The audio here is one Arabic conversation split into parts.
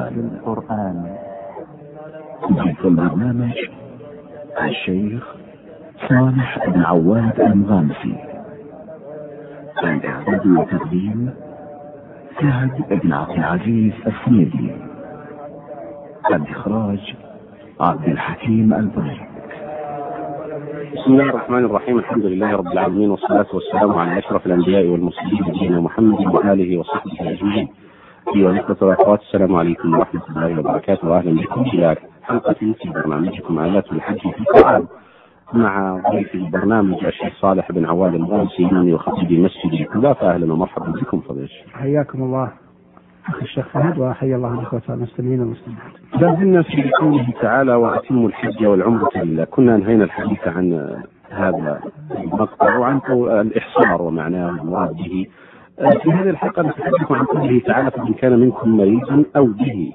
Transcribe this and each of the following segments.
القرآن. في البرنامج الشيخ صالح بن عواد المغامسي. الإعداد والتقديم سعد بن عبد العزيز السنيدي. الإخراج عبد الحكيم البريد. بسم الله الرحمن الرحيم. الحمد لله رب العالمين، والصلاة والسلام على أشرف الأنبياء والمرسلين نبينا محمد وآله وصحبه أجمعين. أيها الأخوة والأخوات، السلام عليكم ورحمة الله وبركاته، وأهلا بكم إلى حلقة في برنامجكم آلات الحج في القرآن، مع ضيف البرنامج الشيخ صالح بن عواد المغامسي من وخطيب مسجد الكوفة. فأهلا ومرحبا بكم فضيلة. حياكم الله أخي الشيخ فهد، وحيا الله الأخوة المستمعين والمسلمات. لازلنا في قوله تعالى: وأتموا الحج والعمرة لله. كنا انهينا الحديث عن هذا المقطع وعن الإحصار ومعناه والمراد به. في هذه الحلقة نتحدث عن قوله تعالى: فإن كان منكم مريض أو به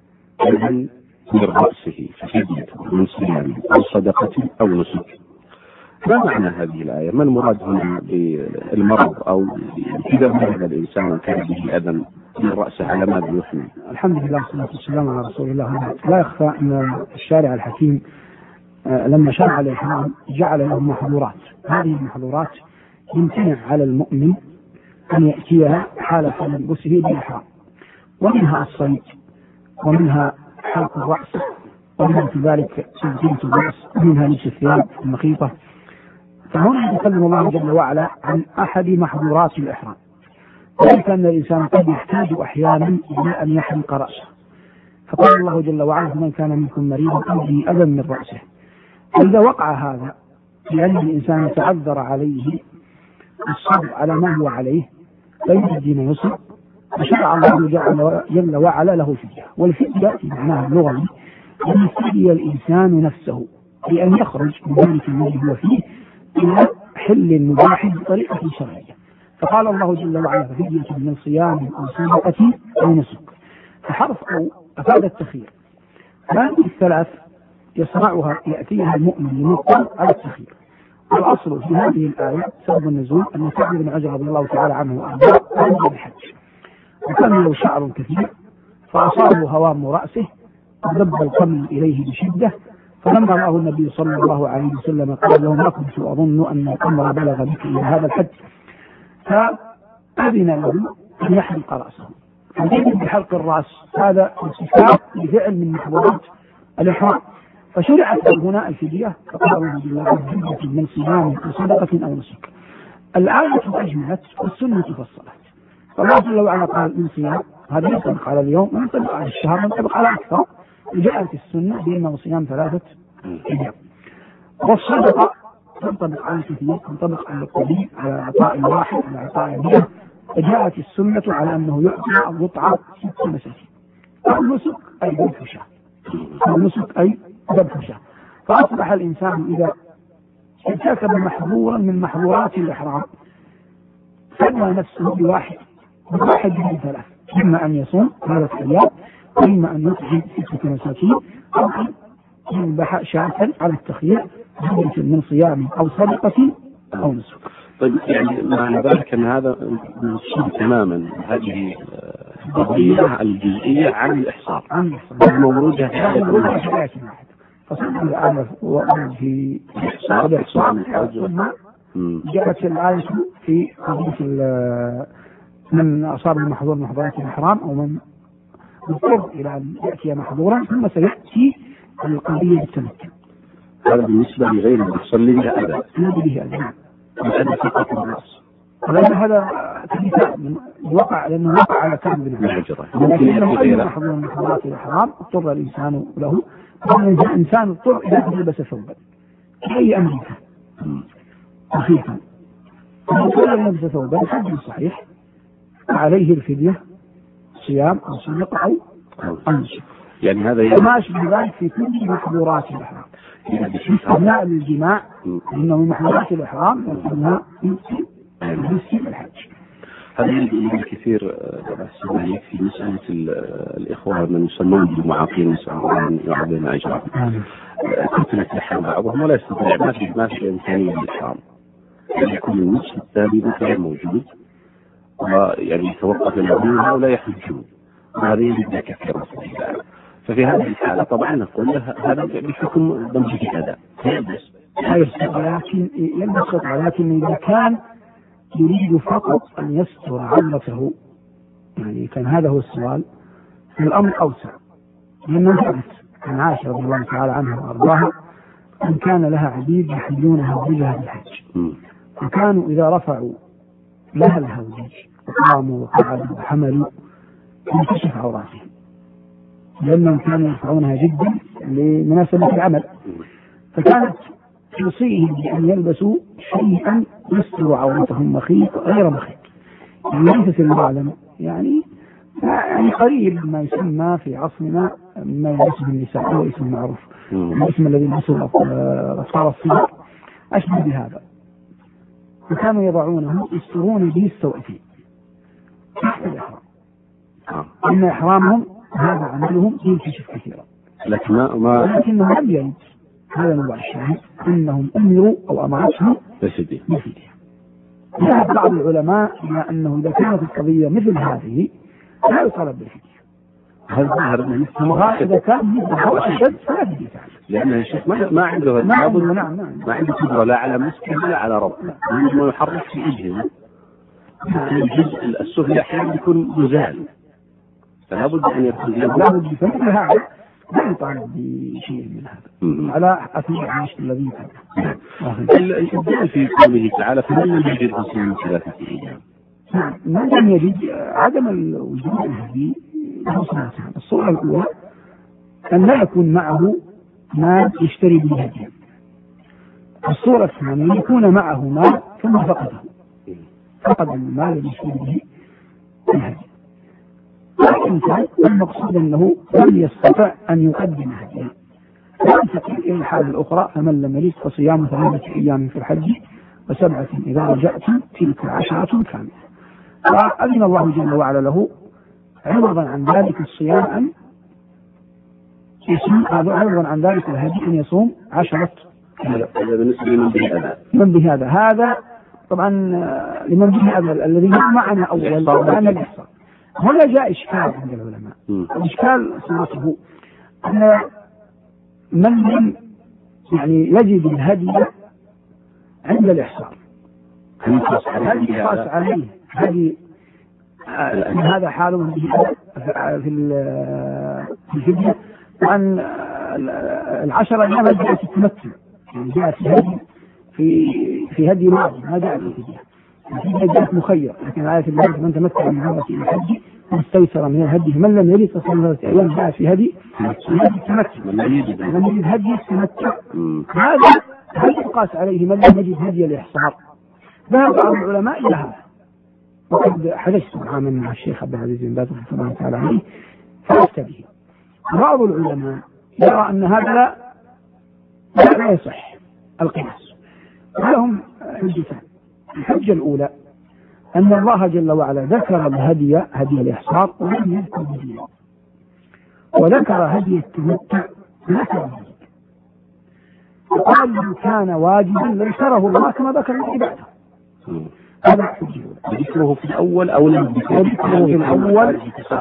أذى من رأسه ففدية من صيام أو صدقة أو نسك. ما معنى هذه الآية؟ ما المراد هنا بالمرض أو إذا مرض الإنسان كان به أذى من رأسه على ماذا يحمل؟ الحمد لله والصلاة والسلام على رسول الله. لا يخفى أن الشارع الحكيم لما شرع الإحرام جعل له محظورات. هذه المحظورات يمتنع على المؤمن أن يأتيها حالة تلبسه بالإحرام، ومنها الصيد، ومنها حلق الرأس، ومنها كذلك سلسلة الرأس، ومنها لبس الثياب المخيطة. فهنا يتكلم الله جل وعلا عن أحد محظورات الإحرام، ذلك أن الإنسان قد يحتاج أحيانا إلى أن يحلق رأسه. فقال الله جل وعلا: من كان منكم مريضا أو به أذى من رأسه. فإذا وقع هذا لأن الإنسان يتعذر عليه الصبر على ما هو عليه فإن الدين يسر، فشرع الله جل وعلا له فدية. والفدية في معناها اللغوي أن يفدي الإنسان نفسه بأن يخرج من ذلك الذي هو فيه إلى حل مباح بطريقة شرعية. فقال الله جل وعلا: فدية من صيام أو صدقة أو نسك. فحرف أو أفاد التخيير. هذه الثلاث يصنعها يأتيها المؤمن المضطر على التخيير. والأصل في هذه الآية سبب النزول أن سعد بن عجل رضي الله تعالى عنه وأرضاه أمر بالحج، وكان له شعر كثير فأصابه هوام رأسه ودب القمل إليه بشدة. فلما رآه النبي صلى الله عليه وسلم قال له: ما كنت أظن أن الأمر بلغ بك إلى هذا الحد. فأذن له أن يحلق رأسه. فالذي بحلق الرأس هذا انتفاع لفعل من محظورات الإحرام، فشرعت هنا الفدية. فقال الله جل وعلا: فدية من صيام أو صدقة أو نسك. الآية أجملت والسنة فصلت. فالله جل وعلا قال: من صيام، هذا ينطبق على اليوم وينطبق على الشهر وينطبق على أكثر. وجاءت السنة بأنه صيام 3 أيام. والصدقة تنطبق على الكثير، تنطبق على القليل، على عطاء واحد، على عطاء مئة. فجاءت السنة على أنه يعطي أو يطعم 6 مساكين. النسك أي ذبح شاة، النسك أي ذبح شاة. فأصبح الإنسان إذا ارتكب محظورا من محظورات الإحرام فدى نفسه بواحد من 3: إما أن يصوم 3 أيام، وإما أن يطعم 6 مساكين، أو أن يذبح شاة على التخيير من صيام أو صدقة أو نسك. طيب، يعني معنى ذلك أن هذا منصوب تماما هذه القضية الجزئية عن الإحصار، موجودة في آية واحدة. فصدق الآية في الإحصار، ثم جاءت الآية في قضية من أصاب المحظور محظورات الإحرام أو من يضطر إلى أن يأتي محظورا، ثم سيأتي القضية بالتمكن. هذا بالنسبة لغير المصلي به أذى. الأذى فقط الرأس. هذا مثال وقع لأنه وقع على كعب بن عجرة. لكن أي محظور من محظورات الإحرام اضطر الإنسان له، الإنسان اضطر إلى أن يلبس ثوبا أي أمر خفيفا، فاضطر أن يلبس ثوبا حج صحيح عليه الفدية صيام أو صدقة أو نسك. يعني هذا ما أشبه ذلك في كل محظورات الإحرام. استثناء الجماع إنه من محظورات الإحرام، لكنها يمكن الحج. هذا يجب الكثير في مسألة الإخوة من يسمون بالمعاقين، يسمون يعطون أجرا. كنت نتلحم بعضهم ولا يستطيع، ما في إمكانية للإحرام، يعني يكون المسلم التالي غير موجود، ويعني يتوقف الأمور ولا يحجون، وهذه جدا كثيرة. ففي هذه الحالة طبعا نقول هذا بحكم ضمن الأداء لكن يلبس لكن إذا كان يريد فقط أن يستر عورته، يعني كان هذا هو السؤال، الأمر أوسع، لأنه ثبت عن عائشة رضي الله تعالى عنها وأرضاها أن كان لها عبيد يحملونها هودجها بالحج، فكانوا إذا رفعوا لها الهودج وقاموا وقعدوا وحملوا انكشف عوراتهم، لأنهم كانوا يرفعونها جدا لمناسبة العمل، فكانت توصيهم بأن يلبسوا شيئا يستر عورتهم مخيط غير مخيط، ليس في المعلم يعني قريب ما يسمى في عصرنا ما يلبسه النساء، هو اسم معروف، الاسم الذي يلبسه الأطفال الصغار أشبه بهذا، وكانوا يضعونه يسترون به السوأتين تحت الإحرام، إن إحرامهم هذا عملهم ينكشف كثيرا، لكنهم لم يرد هذا نوع الشاهد أنهم أمروا أو أمرتهم بفدية. ذهب بعض العلماء إلى أنه إذا كانت القضية مثل هذه لا يطالب بالفدية، إذا كان مثل أشد فلا فدية، لأن الشيخ ما عنده ما عنده قدرة لا على مسكن ولا على ربط، لأنه يحرك في إجهزة الجزء السفلي أحيانا يكون يزال، فلا بد أن يكون مثل هذا لا يطالب بشيء من هذا على أثناء العيش الذي يفعله. الإبدال في قوله تعالى فمن لم يجد غسل 3 أيام. من لم يجد عدم الوجود الهدي له صورتان، الصورة الأولى أن لا يكون معه مال يشتري به هديا، الصورة الثانية يكون معه مال ثم فقد المال الذي يشتري به الهدي، الإنسان المقصود أنه لم يستطع أن يقدم هديا، وينتقل إلى الحالة الأخرى فمن لم يجد فصيام 3 أيام في الحج و7 إذا رجعتم تلك 10 كاملة. فأذن الله جل وعلا له عوضا عن ذلك الصيام أن يصوم، عوضا عن ذلك الهدي أن يصوم 10. هذا بالنسبة من بهذا هذا طبعا لمن بهذا الذي معنا أول كان الإحصاء. هنا جاء إشكال عند العلماء، الإشكال صورته أن من لم يعني يجد الهدي عند الإحصار هل عليه هذا حاله في الفدية، وأن 10 أيام جاءت التمتع، يعني جاءت في هدي واجب ما جاءت الفدية، الفدية جاءت مخير، لكن آية الله من تمتع من عمرة إلى الحج مستيسرا من الهدي من لم يجد فصوم 3 أيام جاءت في هدي التمتع، من يجد هدي التمتع هل يقاس عليه من لم يجد هدي الإحصار؟ ذهب بعض العلماء إلى هذا، وقد حدثت عاما مع الشيخ عبد العزيز بن باز رحمه الله تعالى عليه فأفتى به. بعض العلماء يرى أن هذا لا يصح القياس، ولهم حجتان. الحجة الأولى أن الله جل وعلا ذكر الهدي هدي الإحصار ولم يذكر هديه، وذكر هدي التمتع ذكر الهدي، وقال لو كان واجبا لذكره الله كما ذكر العبادة. هذا حجة ذكره في الأول أو لم ذكره في الأول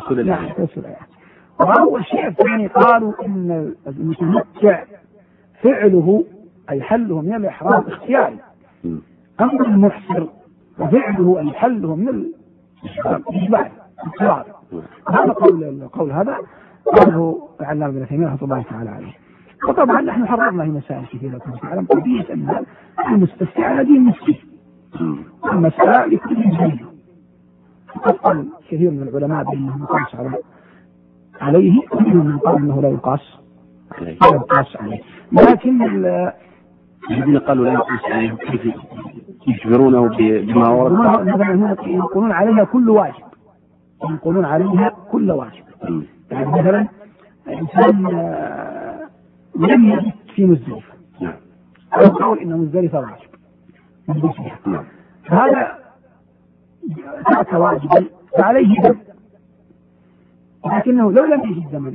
وأول شيء الثاني قالوا إن المتمتع فعله أي حله من الإحرام اختياري، أما المحسر وفعله أي حله من الإجبار. هذا قول هذا قاله العلامة ابن تيمية رحمه الله تعالى عليه. وطبعا نحن حررنا في مسائل كثيرة كما تعلم قضية أن المستفتي على دين مسلم، المسألة لكل دين، قال كثير من العلماء بأنه يقاس عليه، كثير من قال أنه لا يقاس عليه، لكن الذين قالوا لا يقاس عليه كيف يجبرونه بما ورد؟ مثلا يقولون عليها كل واجب، يقولون عليها كل واجب، يعني مثلا إنسان لم يجد في مزدلفة يقول إن مزدلفة واجب هذا ترك واجبا فعليه دم، لكنه لو لم يجد دما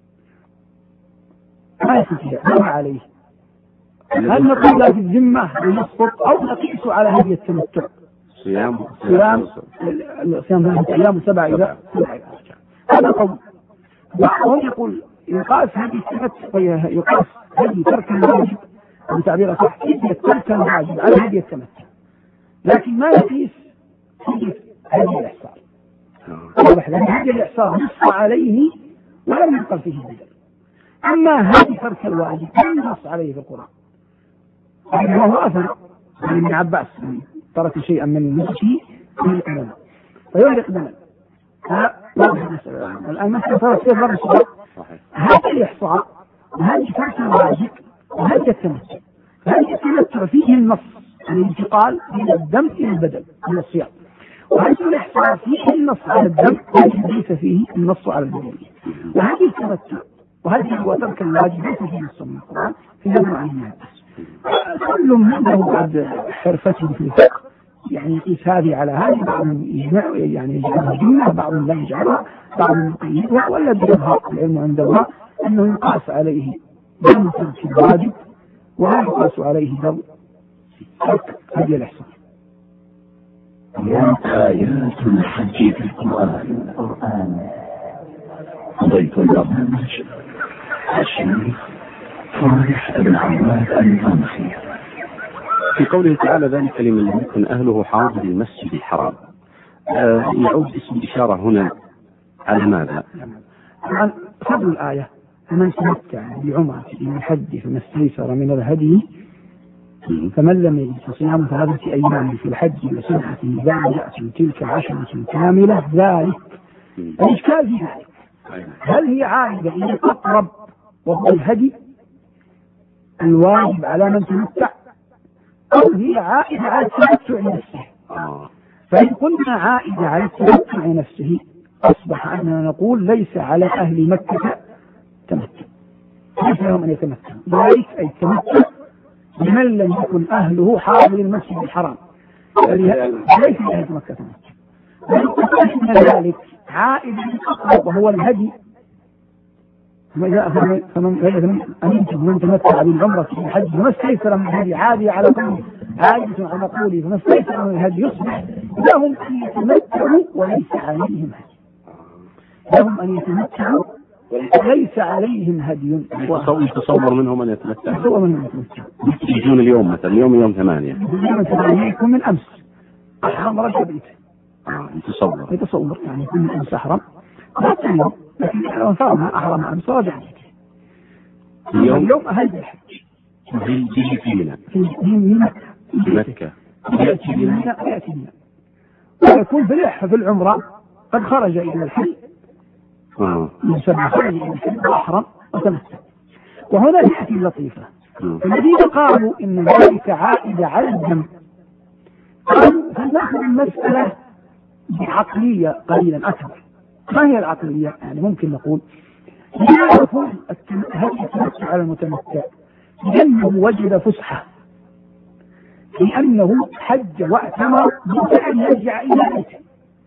ما يستطيع ما عليه. هل نقول لا في الذمة ونسقط أو نقيس على هدي التمتع؟ صيام 3 أيام و7 إلى هذا قول. بعضهم يقول يقاس هذه التمتع، يقاس هذه ترك الواجب بتعبير صح ترك الواجب على هذه التمتع، لكن ما يقيس هذه الإحصار. لأن هذه الإحصار نص عليه ولم ينقل فيه البدل، أما هذه ترك الواجب لم ينص عليه في القرآن. وهو أثر عن ابن عباس ترك شيئا من نفسه من الإمامة فيغرق دما. الآن مثلا صارت فيه ضرب الصغير، هذا الإحصاء وهذه ترك الواجب وهذا التمتع. هذا التمتع فيه النص الانتقال من الدم إلى البدن من الصيام، وهذا الإحصاء فيه النص على الدم ليس فيه النص على البدن. وهذه التمتع وهذه هو ترك الواجب ليس فيه نص من القرآن في جمع الناس. كل منه بعد حرفته في الفقه يعني يقيس هذه على هذه، بعضهم يجمع يعني يجعلها جملة، بعضهم لا يجعلها، بعضهم يقيدها، والذي يظهر العلم عند الله أنه يقاس عليه دم ترك الواجب ولا يقاس عليه دم ترك هذه الإحصان. آيات الحج في القرآن. ضيف البرنامج الشيخ صالح بن عباد الأنصي. في قوله تعالى ذلك لمن لم يكن أهله حاضر المسجد الحرام، يعود اسم الإشارة هنا على ماذا؟ طبعا فضل الآية فمن تمتع بعمرة من الحج فما استيسر من الهدي فمن لم يجد فصيام 3 أيام في الحج وسبعة إذا جاءت تلك 10 كاملة. ذلك الإشكال في ذلك هل هي عائدة إلى الأقرب وهو الهدي الواجب على من تمتع، أو هي عائدة على التمتع نفسه؟ فإن قلنا عائدة على التمتع نفسه أصبح أننا نقول ليس على أهل مكة تمتع، ليس لهم أن يتمتعوا. ذلك أي التمتع لمن لم يكن أهله حاضر المسجد الحرام، ليس لأهل مكة تمتع. وإن ذلك عائد الأقرب وهو الهدي، فمن أمنتم من تمتع بالعمرة في الحج فما استيسر من الهدي عادي على كل عادة على قوله فما استيسر من الهدي يصبح لهم أن يتمتعوا وليس عليهم هدي. لهم أن يتمتعوا وليس عليهم هدي. يتصور منهم أن يتمتعوا، يتصور منهم يتمتعوا. يجون اليوم مثلا يوم 8 يوم 8 يكون من أمس أحرم رجع بيته. يتصور يعني يكون من أمس أحرم، لكن لو فرضنا أحرم أمس رجع بيته اليوم أهل بالحج في مكة يأتي بنا ويكون في العمرة قد خرج إلى الحج يسمى خرج إلى الحج وأحرم وتمتع. وهنا تأتي لطيفة، الذين قالوا إن ذلك عائد على الدم قالوا فنأخذ المسألة بعقلية قليلا أكبر. ما هي العقلية؟ يعني ممكن نقول لا يكون هل يتمتع على المتمتع لأنه وجد فسحة، لأنه حج واعتمر بأن يرجع إلى بيته.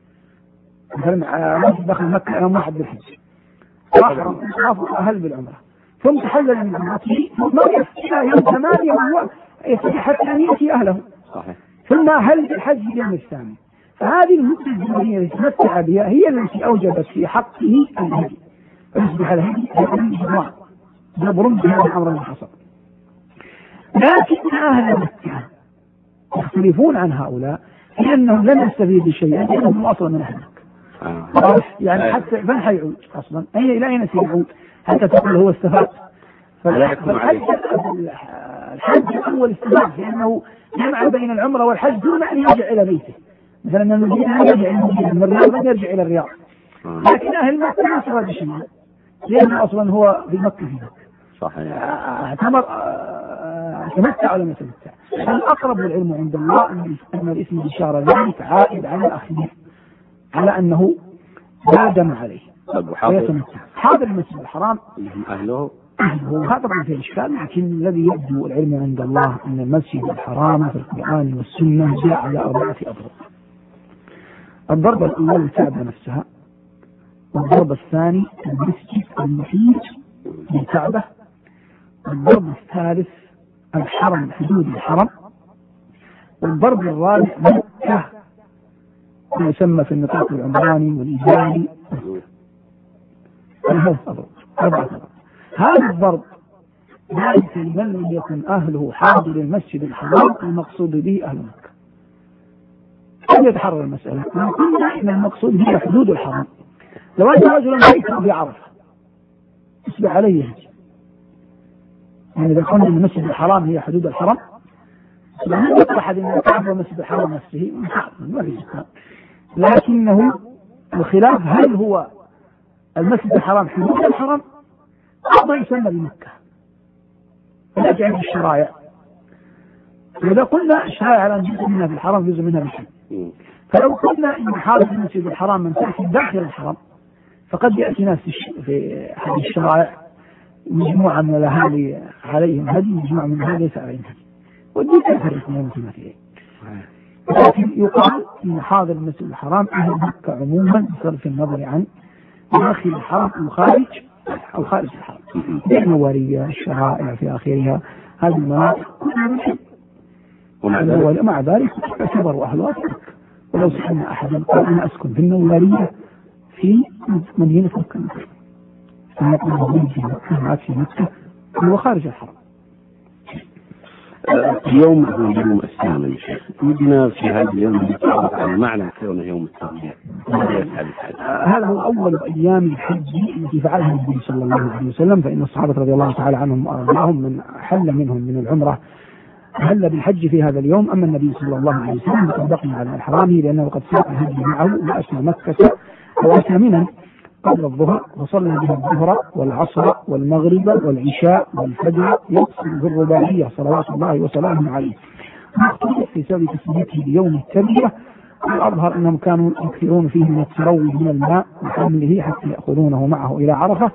مثلا دخل مكة يوم 1 بالحج وأحرم أهل بالعمرة ثم تحلل من عمرته ثم إلى يوم 8 يستطيع حتى أن يأتي أهله ثم أهل بالحج اليوم الثاني. فهذه المدة الزمنية التي تمتع بها هي التي أوجبت في حقه الهدي، فيصبح الهدي جماعة جبر بهذا الأمر الحصل. لكن أهل مكة يختلفون عن هؤلاء لأنهم لم يستفيدوا شيئا لأنهم أصلا من أهل مكة. يعني حتى من حيعود أصلا أي لا ينسي يعود حتى تقول هو استفاد. الحج الأول استفاد لأنه جمع بين العمرة والحج دون أن يرجع إلى بيته. مثلا المدينة يرجع من الرياض من يرجع إلى الرياض، لكن أهل مكة ما استفاد شيئا لأنه أصلا هو بمكة في مكة. صحيح. تمتع ولا ما تمتع. الأقرب للعلم عند الله أن الاسم الإشارة ذلك عائد على الأخير على أنه لا دم عليه ويتمتع. حاضر المسجد الحرام أهله هذا طبعا في إشكال، لكن الذي يبدو العلم عند الله أن المسجد الحرام في القرآن والسنة جاء على 4 أضرب. الضربة الأولى الكعبة نفسها، والضربة الثاني المسجد المحيط بالكعبة، والضرب الثالث الحرم حدود الحرم، والضرب الرابع مكة يسمى في النطاق العمراني والإجاري. أربعة أضرب. هذا الضرب ذلك لمن لم يكن أهله حاضر المسجد الحرام المقصود به أهل مكة. أن يتحرر المسألة. إن المقصود هي حدود الحرام. لو أن رجلا بيته بعرفة يصبح عليه هدي. يعني إذا قلنا أن المسجد الحرام هي حدود الحرام لا يصح أن يتعرض المسجد الحرام نفسه ما في شك، لكنه الخلاف هل هو المسجد الحرام حدود الحرام أو يسمى بمكة. فنرجع للشرائع. وإذا قلنا الشرائع على جزء منها في الحرام جزء منها بالحج، فلو قلنا إن حاضر المسجد الحرام من تأتي داخل الحرام فقد يأتي ناس في أحد الشرائع مجموعة من الأهالي عليهم هدي، مجموعة من الأهالي ليس عليهم هدي، والدين يفرق بين ما فيه. لكن يقال إن حاضر المسجد الحرام أهل مكة عموما بصرف النظر عن داخل الحرم وخارج أو خارج الحرم، النوارية الشرائع في آخرها هذه المناطق ومع ذلك اعتبروا أهلها مكة. ولو سألنا أحدا قال أنا أسكن في النوارية في مدينة مكة فنقول في مكة وخارج الحرم. اليوم هو يوم الثامن شيخ، يجينا في هذا اليوم نتعرف على معنى كونه يوم التربية. هذا هو أول أيام الحج التي فعلها النبي صلى الله عليه وسلم، فإن الصحابة رضي الله تعالى عنهم وأرضاهم من حل منهم من العمرة هل بالحج في هذا اليوم. أما النبي صلى الله عليه وسلم فقد بقي على الحرام لأنه قد ساق الهدي معه وأتى مكة وأتى منى قبل الظهر وصلى بها الظهر والعصر والمغرب والعشاء والفجر يقصد بالرباعية صلوات الله وسلامه عليه. مختلف في سبب تسميته بيوم التربية، والأظهر أنهم كانوا يكثرون فيه من التروي من الماء وحمله حتى يأخذونه معه إلى عرفة.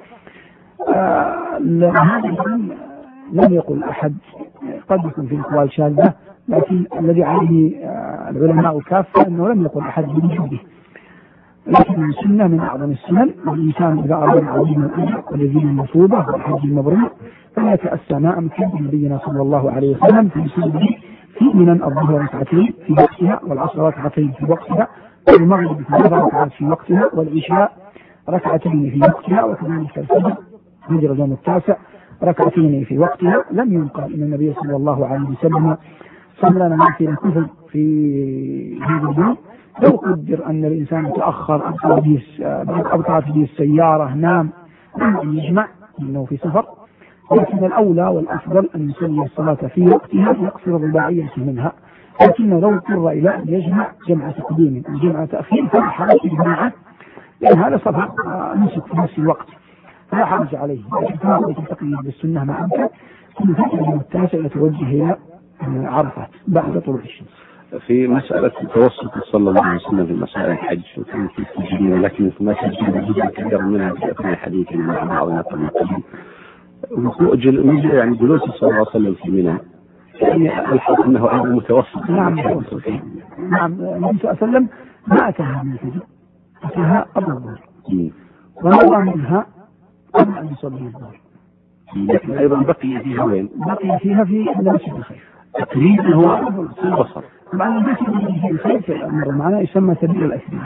لم يقل أحد، قد يكون في أقوال شاذة، لكن الذي عليه العلماء كافة أنه لم يقل أحد بوجوده. لكن السنة من أعظم السنن، والإنسان إذا أراد العظيم الأجر والذين المثوبة والحج المبرور فليتأسى ما أمكن نبينا صلى الله عليه وسلم في سنه في منى الظهر ركعتين في وقتها، والعصر ركعتين في وقتها، والمغرب 3 ركعات في وقتها، والعشاء ركعتين في وقتها، وكذلك الفجر هجر اليوم التاسع ركعتين في وقتها. لم ينقل أن النبي صلى الله عليه وسلم صلى نافلة الكفر في هذا اليوم. لو قدر أن الإنسان تأخر أبطأت به السيارة نام لم يجمع إنه في سفر، لكن الأولى والأفضل أن يصلي الصلاة في وقتها يقصر الرباعية منها. لكنه لو اضطر إلى أن يجمع جمع تقديم وجمع تأخير فلا حرج الجماعة، لأن هذا سفر نسك في نفس الوقت فلا حرج عليه. لكن تناقض التقييد بالسنة مع أنك كل فجر اليوم التاسع يتوجه إلى عرفات بعد طلوع الشمس. في مسألة التوسط صلى الله عليه وسلم في مسائل الحج وكان في تجربة، لكن في مسألة جزء كبير منها في أثناء الحديث مع بعضنا قبل القديم يعني جلوس صلى الله عليه وسلم في منى، يعني الحق أنه أيضا متوسط. نعم نعم النبي صلى الله عليه وسلم ما أتاها من الفجر، أتاها قبل الظهر ونظر منها قبل أن يصلي الظهر، لكن أيضا بقي فيها وين؟ بقي فيها في مسجد الخيف تقريبا هو البصر. طبعا المسجد الخيف الأمر معنا يسمى سبيل الأسرة.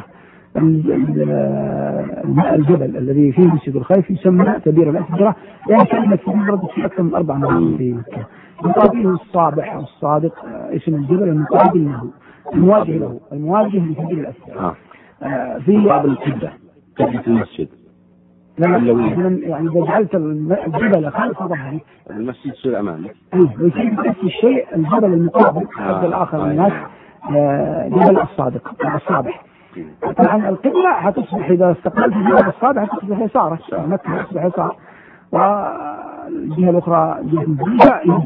الجبل الذي فيه مسجد الخيف يسمى سبيل الأسرة، يعني كلمة سبيل ردت في أكثر من 4 مرات في مكة. يقابله الصابح أو الصادق اسم الجبل المقابل له المواجه له المواجه لسبيل الأسرة. في مقابل الكبة كبة المسجد. يعني إذا جعلت الجبل خلف ظهرك المسجد يصير أمامك. ويصير نفس الشيء الجبل المقابل الآخر الناس جبل الصادق الصابح. طبعا القبلة هتصبح إذا استقبلت جبل الصابح هتصبح يسارك، مكة تصبح يسار، والجهة الأخرى جهة الجبل.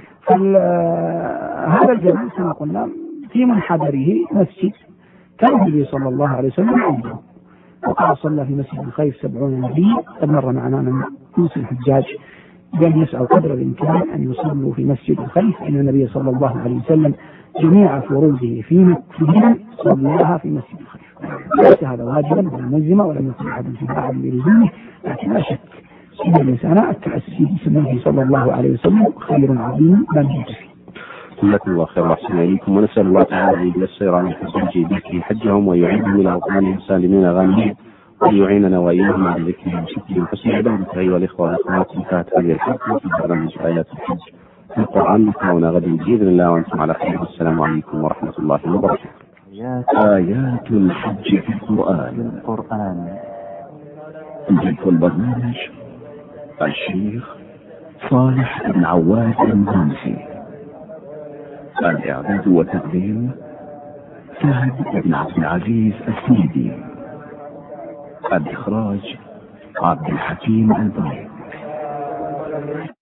هذا الجبل كما قلنا في منحدره مسجد كان النبي صلى الله عليه وسلم عنده، وقال صلى في مسجد الخيف 70 نبي. قد مر معنا من يوسف الحجاج بأن يسعى قدر الإمكان أن يصلوا في مسجد الخيف، إن النبي صلى الله عليه وسلم جميع فروضه في صلىها في مسجد الخيف. ليس هذا واجبا ولا ملزما ولم يكن أحد في أحد بلزومه، لكن لا شك سنة الإنسان التأسي بسنته صلى الله عليه وسلم خير عظيم لا نجد فيه. جزاكم الله خير وأحسن إليكم، ونسأل الله تعالى أن ييسر على الحجاج بك حجهم ويعيدهم إلى أوطانهم سالمين غانمين، أن يعيننا وإياهم على ذكره وشكره وحسن عبادته. أيها الإخوة والأخوات، انتهت هذه الحلقة في برنامج آيات الحج في القرآن. نتمنى غدا بإذن الله وأنتم على خير. والسلام عليكم ورحمة الله وبركاته. آيات الحج في القرآن. ضيف البرنامج الشيخ صالح بن عواد المهندسي. الإعداد والتقديم فهد بن عبد العزيز السيدي. الإخراج عبد الحكيم البريد.